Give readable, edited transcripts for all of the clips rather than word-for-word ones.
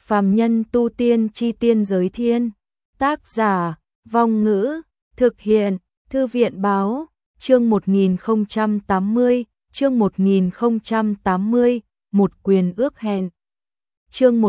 Phàm nhân tu tiên chi tiên giới thiên. Tác giả, Vong Ngữ, thực hiện, Thư viện báo, chương 1080, chương 1080, một quyền ước hẹn. Chương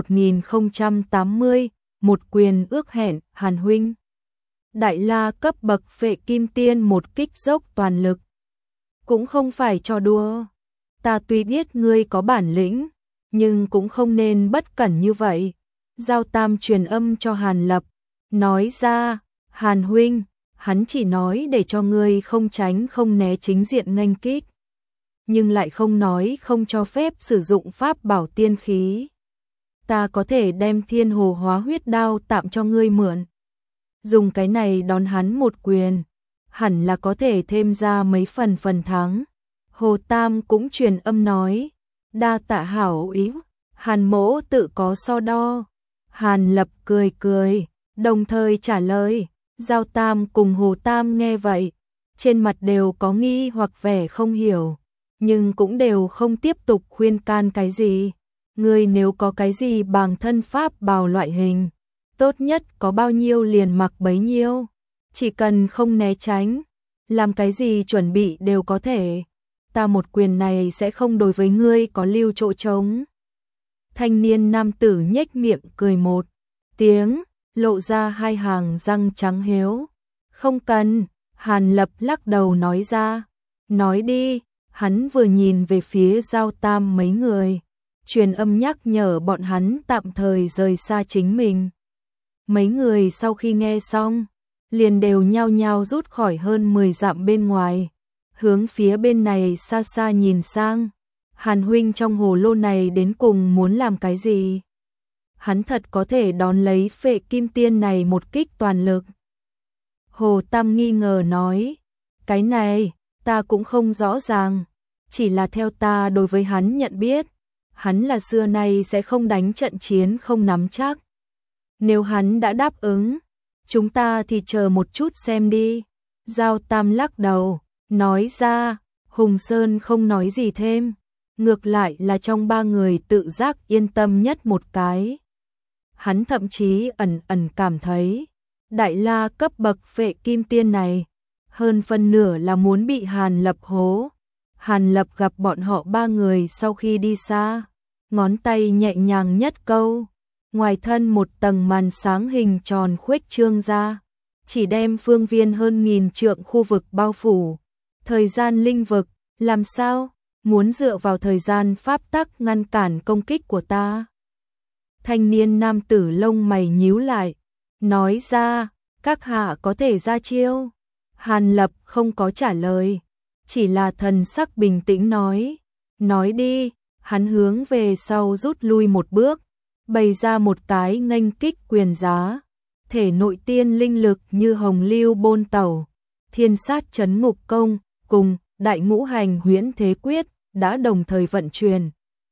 1080, một quyền ước hẹn, Hàn huynh. Đại la cấp bậc Phệ Kim Tiên một kích dốc toàn lực. Cũng không phải trò đùa. Ta tuy biết ngươi có bản lĩnh, nhưng cũng không nên bất cẩn như vậy. Giao Tam truyền âm cho Hàn Lập, nói ra, Hàn huynh, hắn chỉ nói để cho ngươi không tránh không né chính diện nghênh kích, nhưng lại không nói không cho phép sử dụng pháp bảo tiên khí. Ta có thể đem Thiên Hồ Hóa Huyết Đao tạm cho ngươi mượn. Dùng cái này đón hắn một quyền, hẳn là có thể thêm ra mấy phần thắng. Hồ Tam cũng truyền âm nói, đa tạ hảo ý, Hàn mỗ tự có so đo. Hàn Lập cười cười, đồng thời trả lời. Giao Tam cùng Hồ Tam nghe vậy, trên mặt đều có nghi hoặc vẻ không hiểu, nhưng cũng đều không tiếp tục khuyên can cái gì. Ngươi nếu có cái gì bằng thân pháp bào loại hình, tốt nhất có bao nhiêu liền mặc bấy nhiêu, chỉ cần không né tránh, làm cái gì chuẩn bị đều có thể. Ta một quyền này sẽ không đối với ngươi có lưu chỗ trống. Thanh niên nam tử nhếch miệng cười một tiếng, lộ ra hai hàng răng trắng hiếu. Không cần, Hàn Lập lắc đầu nói ra. Nói đi, hắn vừa nhìn về phía Giao Tam mấy người, truyền âm nhắc nhở bọn hắn tạm thời rời xa chính mình. Mấy người sau khi nghe xong, liền đều nhao nhao rút khỏi hơn 10 dặm bên ngoài, hướng phía bên này xa xa nhìn sang. Hàn huynh trong hồ lô này đến cùng muốn làm cái gì? Hắn thật có thể đón lấy Phệ Kim Tiên này một kích toàn lực? Hồ Tam nghi ngờ nói, cái này, ta cũng không rõ ràng, chỉ là theo ta đối với hắn nhận biết, hắn là xưa nay sẽ không đánh trận chiến không nắm chắc. Nếu hắn đã đáp ứng, chúng ta thì chờ một chút xem đi. Giao Tam lắc đầu, nói ra. Hùng Sơn không nói gì thêm, ngược lại là trong ba người tự giác yên tâm nhất một cái. Hắn thậm chí ẩn cảm thấy, đại la cấp bậc Phệ Kim Tiên này, hơn phân nửa là muốn bị Hàn Lập hố. Hàn Lập gặp bọn họ ba người sau khi đi xa, ngón tay nhẹ nhàng nhất câu, ngoài thân một tầng màn sáng hình tròn khuếch trương ra, chỉ đem phương viên hơn 1000 trượng khu vực bao phủ. Thời gian linh vực, làm sao? Muốn dựa vào thời gian pháp tắc ngăn cản công kích của ta? Thanh niên nam tử lông mày nhíu lại, nói ra, các hạ có thể ra chiêu. Hàn Lập không có trả lời, chỉ là thần sắc bình tĩnh nói đi. Hắn hướng về sau rút lui một bước, bày ra một cái nghênh kích quyền giá, thể nội tiên linh lực như hồng lưu bôn tẩu, thiên sát chấn ngục công cùng đại ngũ hành huyễn thế quyết đã đồng thời vận chuyển.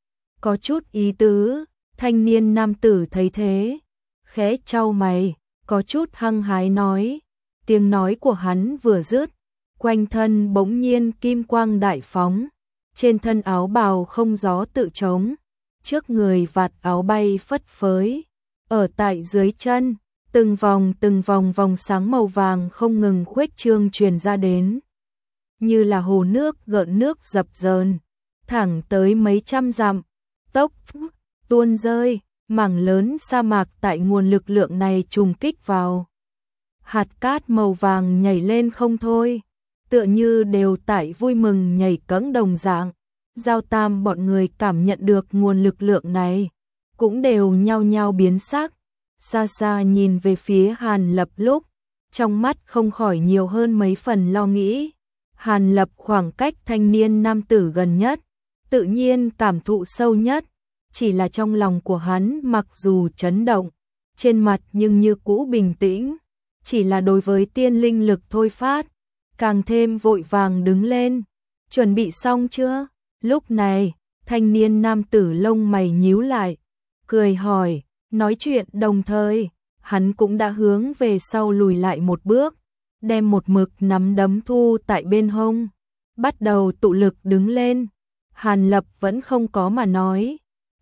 Có chút ý tứ. Thanh niên nam tử thấy thế, khẽ chau mày, có chút hăng hái nói. Tiếng nói của hắn vừa dứt, quanh thân bỗng nhiên kim quang đại phóng, trên thân áo bào không gió tự trống, trước người vạt áo bay phất phới, ở tại dưới chân, từng vòng vòng sáng màu vàng không ngừng khuếch trương truyền ra đến, như là hồ nước gợn nước dập dờn, thẳng tới mấy trăm dặm, tốc tuôn rơi, mảng lớn sa mạc tại nguồn lực lượng này trùng kích vào. Hạt cát màu vàng nhảy lên không thôi, tựa như đều tại vui mừng nhảy cẫng đồng dạng. Giao Tam bọn người cảm nhận được nguồn lực lượng này, cũng đều nhao nhao biến sắc, xa xa nhìn về phía Hàn Lập lúc, trong mắt không khỏi nhiều hơn mấy phần lo nghĩ. Hàn Lập khoảng cách thanh niên nam tử gần nhất, tự nhiên cảm thụ sâu nhất, chỉ là trong lòng của hắn mặc dù chấn động, trên mặt nhưng như cũ bình tĩnh, chỉ là đối với tiên linh lực thôi phát, càng thêm vội vàng đứng lên. Chuẩn bị xong chưa? Lúc này, thanh niên nam tử lông mày nhíu lại, cười hỏi, nói chuyện đồng thời, hắn cũng đã hướng về sau lùi lại một bước, đem một mực nắm đấm thu tại bên hông, bắt đầu tụ lực đứng lên. Hàn Lập vẫn không có mà nói,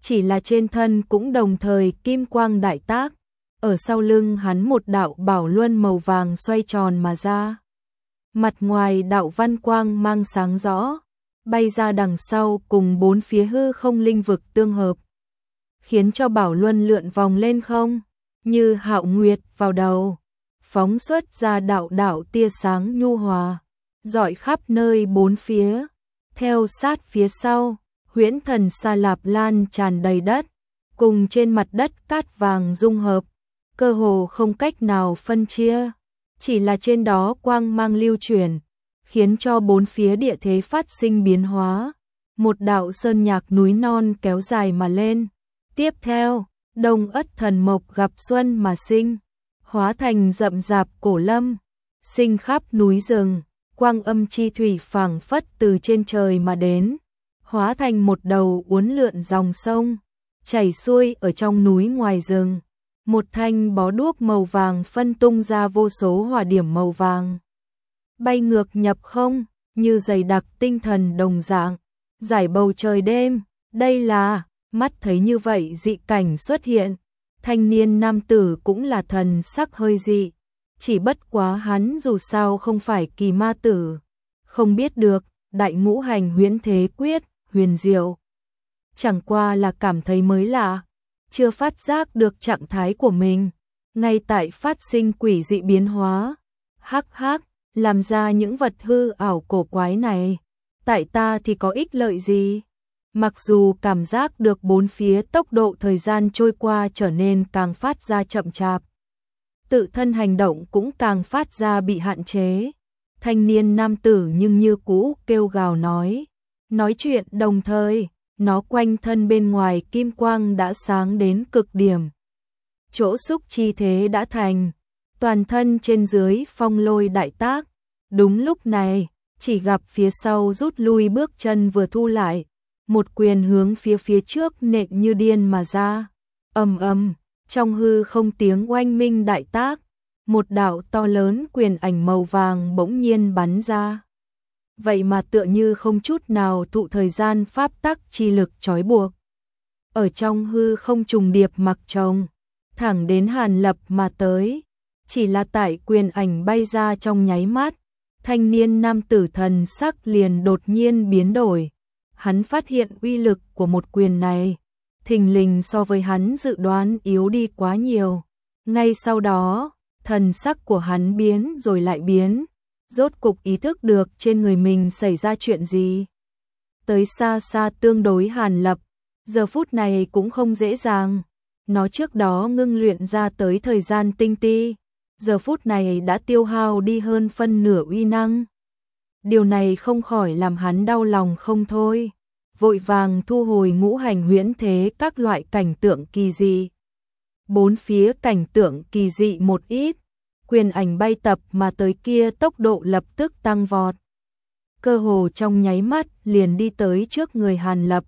chỉ là trên thân cũng đồng thời kim quang đại tác, ở sau lưng hắn một đạo bảo luân màu vàng xoay tròn mà ra. Mặt ngoài đạo văn quang mang sáng rõ, bay ra đằng sau cùng bốn phía hư không linh vực tương hợp, khiến cho bảo luân lượn vòng lên không, như hạo nguyệt vào đầu, phóng xuất ra đạo đạo tia sáng nhu hòa, rọi khắp nơi bốn phía. Theo sát phía sau, huyễn thần Sa Lạp lan tràn đầy đất, cùng trên mặt đất cát vàng dung hợp, cơ hồ không cách nào phân chia, chỉ là trên đó quang mang lưu chuyển, khiến cho bốn phía địa thế phát sinh biến hóa. Một đạo sơn nhạc núi non kéo dài mà lên. Tiếp theo, Đông Ất Thần Mộc gặp xuân mà sinh, hóa thành rậm rạp cổ lâm, sinh khắp núi rừng, quang âm chi thủy phảng phất từ trên trời mà đến, hóa thành một đầu uốn lượn dòng sông, chảy xuôi ở trong núi ngoài rừng. Một thanh bó đuốc màu vàng phân tung ra vô số hỏa điểm màu vàng, bay ngược nhập không, như dày đặc tinh thần đồng dạng, giải bầu trời đêm. Đây là, mắt thấy như vậy dị cảnh xuất hiện, thanh niên nam tử cũng là thần sắc hơi dị, chỉ bất quá hắn dù sao không phải kỳ ma tử, không biết được đại ngũ hành huyễn thế quyết, huyền diệu. Chẳng qua là cảm thấy mới lạ, chưa phát giác được trạng thái của mình, ngay tại phát sinh quỷ dị biến hóa. Hắc hắc, làm ra những vật hư ảo cổ quái này, tại ta thì có ích lợi gì? Mặc dù cảm giác được bốn phía tốc độ thời gian trôi qua trở nên càng phát ra chậm chạp, tự thân hành động cũng càng phát ra bị hạn chế. Thanh niên nam tử nhưng như cũ kêu gào nói chuyện đồng thời, nó quanh thân bên ngoài kim quang đã sáng đến cực điểm. Chỗ xúc chi thế đã thành, toàn thân trên dưới phong lôi đại tác. Đúng lúc này, chỉ gặp phía sau rút lui bước chân vừa thu lại, một quyền hướng phía trước nện như điên mà ra. Ầm ầm, trong hư không tiếng oanh minh đại tác, một đạo to lớn quyền ảnh màu vàng bỗng nhiên bắn ra. Vậy mà tựa như không chút nào thụ thời gian pháp tắc chi lực trói buộc. Ở trong hư không trùng điệp mặc chồng, thẳng đến Hàn Lập mà tới. Chỉ là tại quyền ảnh bay ra trong nháy mắt, thanh niên nam tử thần sắc liền đột nhiên biến đổi. Hắn phát hiện uy lực của một quyền này, thình lình so với hắn dự đoán yếu đi quá nhiều. Ngay sau đó, thần sắc của hắn biến rồi lại biến, rốt cục ý thức được trên người mình xảy ra chuyện gì. Tới xa xa tương đối Hàn Lập, giờ phút này cũng không dễ dàng. Nó trước đó ngưng luyện ra tới thời gian tinh ti, giờ phút này đã tiêu hao đi hơn phân nửa uy năng. Điều này không khỏi làm hắn đau lòng không thôi, vội vàng thu hồi ngũ hành huyễn thế các loại cảnh tượng kỳ dị. Bốn phía cảnh tượng kỳ dị một ít, quyền ảnh bay tập mà tới kia tốc độ lập tức tăng vọt. Cơ hồ trong nháy mắt liền đi tới trước người Hàn Lập.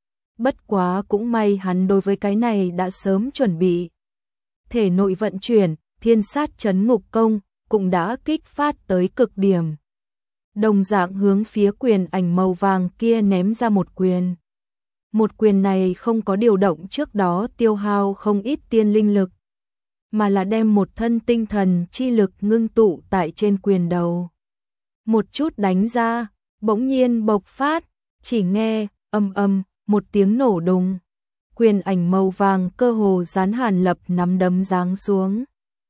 Bất quá cũng may hắn đối với cái này đã sớm chuẩn bị. Thể nội vận chuyển, thiên sát chấn ngục công cũng đã kích phát tới cực điểm. Đồng dạng hướng phía quyền ảnh màu vàng kia ném ra một quyền. Một quyền này không có điều động trước đó tiêu hao không ít tiên linh lực, mà là đem một thân tinh thần chi lực ngưng tụ tại trên quyền đầu. Một chút đánh ra, bỗng nhiên bộc phát, chỉ nghe ầm ầm một tiếng nổ đùng. Quyền ảnh màu vàng cơ hồ dán Hàn Lập nắm đấm giáng xuống.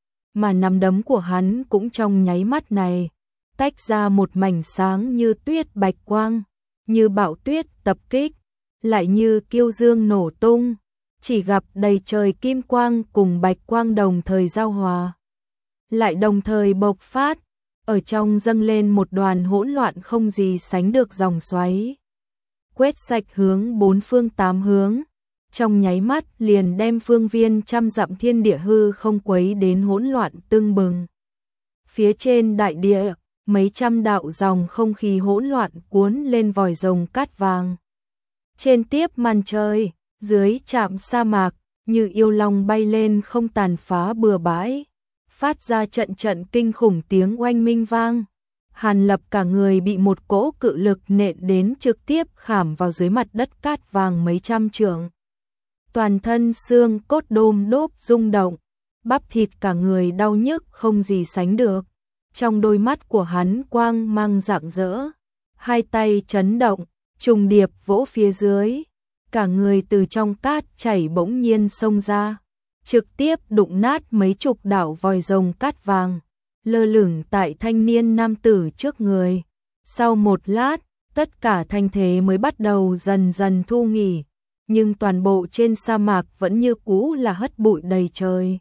Mà nắm đấm của hắn cũng trong nháy mắt này tách ra một mảnh sáng như tuyết bạch quang, như bão tuyết tập kích, lại như kiêu dương nổ tung, chỉ gặp đầy trời kim quang cùng bạch quang đồng thời giao hòa, lại đồng thời bộc phát, ở trong dâng lên một đoàn hỗn loạn không gì sánh được dòng xoáy, quét sạch hướng bốn phương tám hướng, trong nháy mắt liền đem phương viên trăm dặm thiên địa hư không quấy đến hỗn loạn tưng bừng. Phía trên đại địa, mấy trăm đạo dòng không khí hỗn loạn cuốn lên vòi rồng cát vàng. Trên tiếp màn trời, dưới chạm sa mạc, như yêu long bay lên không tàn phá bừa bãi, phát ra trận trận kinh khủng tiếng oanh minh vang. Hàn Lập cả người bị một cỗ cự lực nện đến trực tiếp khảm vào dưới mặt đất cát vàng mấy trăm trượng. toàn thân xương cốt đôm đốp rung động, bắp thịt cả người đau nhức không gì sánh được. Trong đôi mắt của hắn quang mang rạng rỡ, hai tay chấn động, trùng điệp vỗ phía dưới, cả người từ trong cát chảy bỗng nhiên xông ra, trực tiếp đụng nát mấy chục đảo vòi rồng cát vàng, lơ lửng tại thanh niên nam tử trước người. Sau một lát, tất cả thanh thế mới bắt đầu dần dần thu nghỉ, nhưng toàn bộ trên sa mạc vẫn như cũ là hất bụi đầy trời.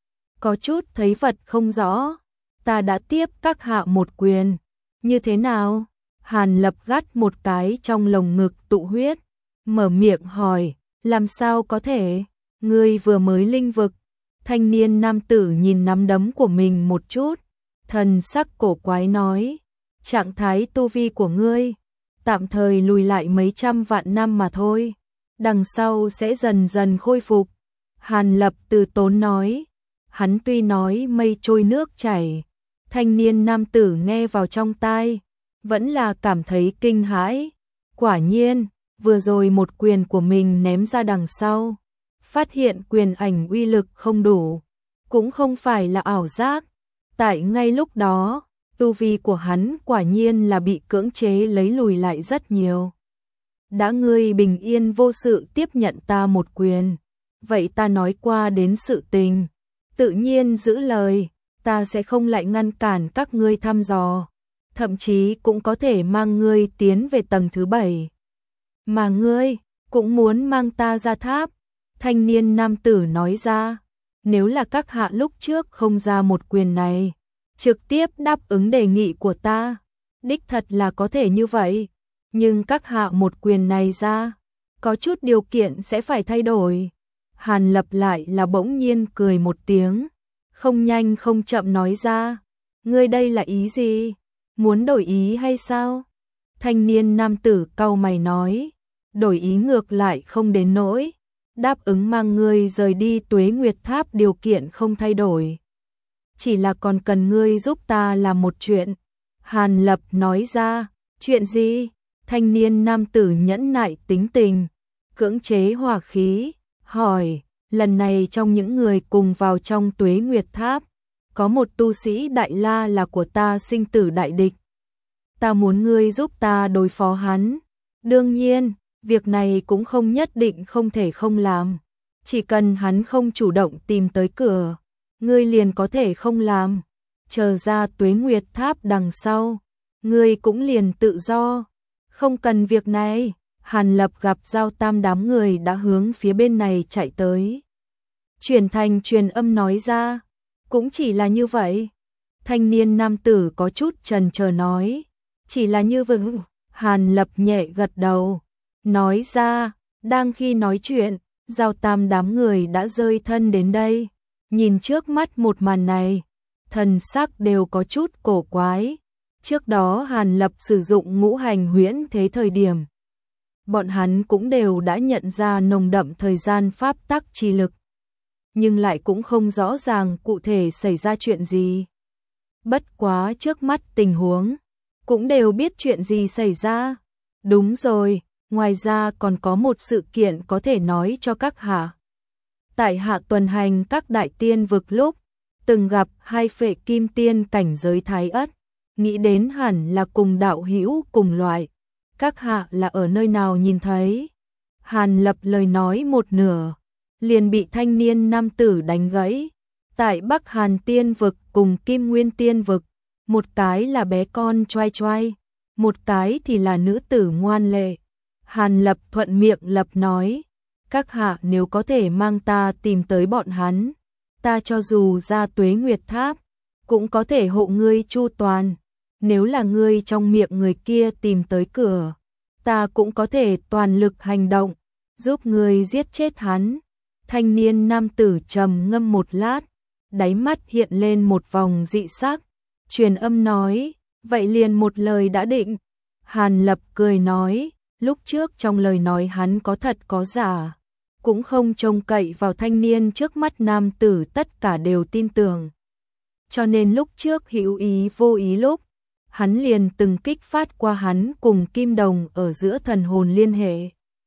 Có chút thấy vật không rõ, ta đã tiếp các hạ một quyền, như thế nào? Hàn Lập gắt một cái trong lồng ngực tụ huyết, mở miệng hỏi, làm sao có thể, ngươi vừa mới linh vực. Thanh niên nam tử nhìn nắm đấm của mình một chút, thần sắc cổ quái nói, trạng thái tu vi của ngươi, tạm thời lùi lại mấy trăm vạn năm mà thôi, đằng sau sẽ dần dần khôi phục. Hàn Lập từ tốn nói, hắn tuy nói mây trôi nước chảy, thanh niên nam tử nghe vào trong tai, vẫn là cảm thấy kinh hãi. Quả nhiên, vừa rồi một quyền của mình ném ra đằng sau, phát hiện quyền ảnh uy lực không đủ, cũng không phải là ảo giác. Tại ngay lúc đó, tu vi của hắn quả nhiên là bị cưỡng chế lấy lùi lại rất nhiều. Đã ngươi bình yên vô sự tiếp nhận ta một quyền, vậy ta nói qua đến sự tình, tự nhiên giữ lời, ta sẽ không lại ngăn cản các ngươi thăm dò, thậm chí cũng có thể mang ngươi tiến về tầng thứ 7. Mà ngươi cũng muốn mang ta ra tháp, thanh niên nam tử nói ra, nếu là các hạ lúc trước không ra một quyền này, trực tiếp đáp ứng đề nghị của ta, đích thật là có thể như vậy, nhưng các hạ một quyền này ra, có chút điều kiện sẽ phải thay đổi. Hàn Lập lại là bỗng nhiên cười một tiếng, không nhanh không chậm nói ra, ngươi đây là ý gì? Muốn đổi ý hay sao? Thanh niên nam tử cau mày nói, đổi ý ngược lại không đến nỗi, đáp ứng mang ngươi rời đi Tuế Nguyệt Tháp điều kiện không thay đổi. Chỉ là còn cần ngươi giúp ta làm một chuyện. Hàn Lập nói ra, chuyện gì? Thanh niên nam tử nhẫn nại tính tình, cưỡng chế hỏa khí, hỏi, lần này trong những người cùng vào trong Tuế Nguyệt Tháp, có một tu sĩ Đại La là của ta sinh tử đại địch. Ta muốn ngươi giúp ta đối phó hắn. Đương nhiên, việc này cũng không nhất định không thể không làm. Chỉ cần hắn không chủ động tìm tới cửa, ngươi liền có thể không làm. Chờ ra Tuế Nguyệt Tháp đằng sau, ngươi cũng liền tự do. Không cần việc này. Hàn Lập gặp Giao Tam đám người đã hướng phía bên này chạy tới. Chuyển thành truyền âm nói ra, cũng chỉ là như vậy. Thanh niên nam tử có chút chần chờ nói, chỉ là như vậy. Hàn Lập nhẹ gật đầu, nói ra, đang khi nói chuyện, Giao Tam đám người đã rơi thân đến đây. Nhìn trước mắt một màn này, thần sắc đều có chút cổ quái. Trước đó Hàn Lập sử dụng ngũ hành huyễn thế thời điểm, bọn hắn cũng đều đã nhận ra nồng đậm thời gian pháp tắc chi lực, nhưng lại cũng không rõ ràng cụ thể xảy ra chuyện gì. Bất quá trước mắt tình huống, cũng đều biết chuyện gì xảy ra. Đúng rồi, ngoài ra còn có một sự kiện có thể nói cho các hạ. Tại hạ tuần hành các đại tiên vực lúc, từng gặp hai phệ kim tiên cảnh giới thái ất, nghĩ đến hẳn là cùng đạo hữu cùng loại. Các hạ là ở nơi nào nhìn thấy? Hàn Lập lời nói một nửa, liền bị thanh niên nam tử đánh gãy. Tại Bắc Hàn tiên vực cùng Kim Nguyên tiên vực, một cái là bé con choai choai, một cái thì là nữ tử ngoan lệ. Hàn Lập thuận miệng lập nói, các hạ nếu có thể mang ta tìm tới bọn hắn, ta cho dù ra Tuế Nguyệt Tháp, cũng có thể hộ ngươi chu toàn. Nếu là ngươi trong miệng người kia tìm tới cửa, ta cũng có thể toàn lực hành động, giúp ngươi giết chết hắn. Thanh niên nam tử trầm ngâm một lát, đáy mắt hiện lên một vòng dị sắc, truyền âm nói, vậy liền một lời đã định. Hàn Lập cười nói, lúc trước trong lời nói hắn có thật có giả, cũng không trông cậy vào thanh niên trước mắt nam tử tất cả đều tin tưởng. Cho nên lúc trước hữu ý vô ý lúc, hắn liền từng kích phát qua hắn cùng Kim Đồng ở giữa thần hồn liên hệ.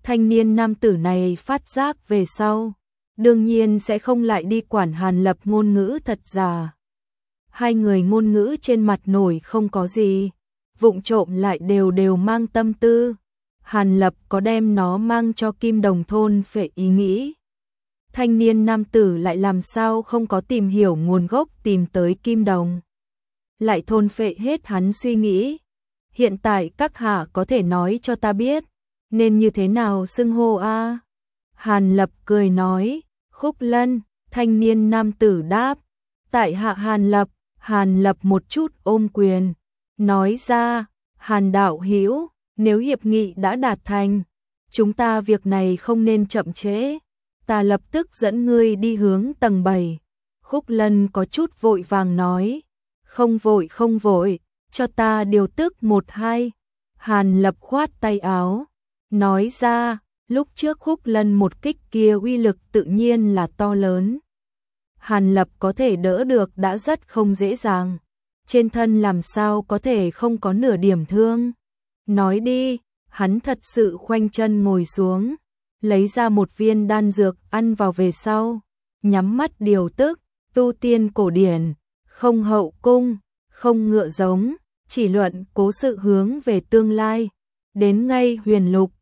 Thanh niên nam tử này phát giác về sau, đương nhiên sẽ không lại đi quản Hàn Lập ngôn ngữ thật giả. Hai người ngôn ngữ trên mặt nổi không có gì, vụng trộm lại đều mang tâm tư. Hàn Lập có đem nó mang cho Kim Đồng thôn phệ ý nghĩ. Thanh niên nam tử lại làm sao không có tìm hiểu nguồn gốc tìm tới Kim Đồng. Lại thôn phệ hết hắn suy nghĩ. Hiện tại các hạ có thể nói cho ta biết, nên như thế nào xưng hô a? Hàn Lập cười nói, Khúc Lân. Thanh niên nam tử đáp, tại hạ Hàn Lập. Hàn Lập một chút ôm quyền, nói ra, Hàn đạo hữu, nếu hiệp nghị đã đạt thành, chúng ta việc này không nên chậm trễ, ta lập tức dẫn ngươi đi hướng tầng 7. Khúc Lân có chút vội vàng nói, không vội, cho ta điều tức 1-2. Hàn Lập khoát tay áo, nói ra, lúc trước Khúc Lân một kích kia uy lực tự nhiên là to lớn. Hàn Lập có thể đỡ được đã rất không dễ dàng, trên thân làm sao có thể không có nửa điểm thương. Nói đi, hắn thật sự khoanh chân ngồi xuống, lấy ra một viên đan dược ăn vào về sau, nhắm mắt điều tức, tu tiên cổ điển, không hậu cung, không ngựa giống, chỉ luận cố sự hướng về tương lai, đến ngay huyền lục,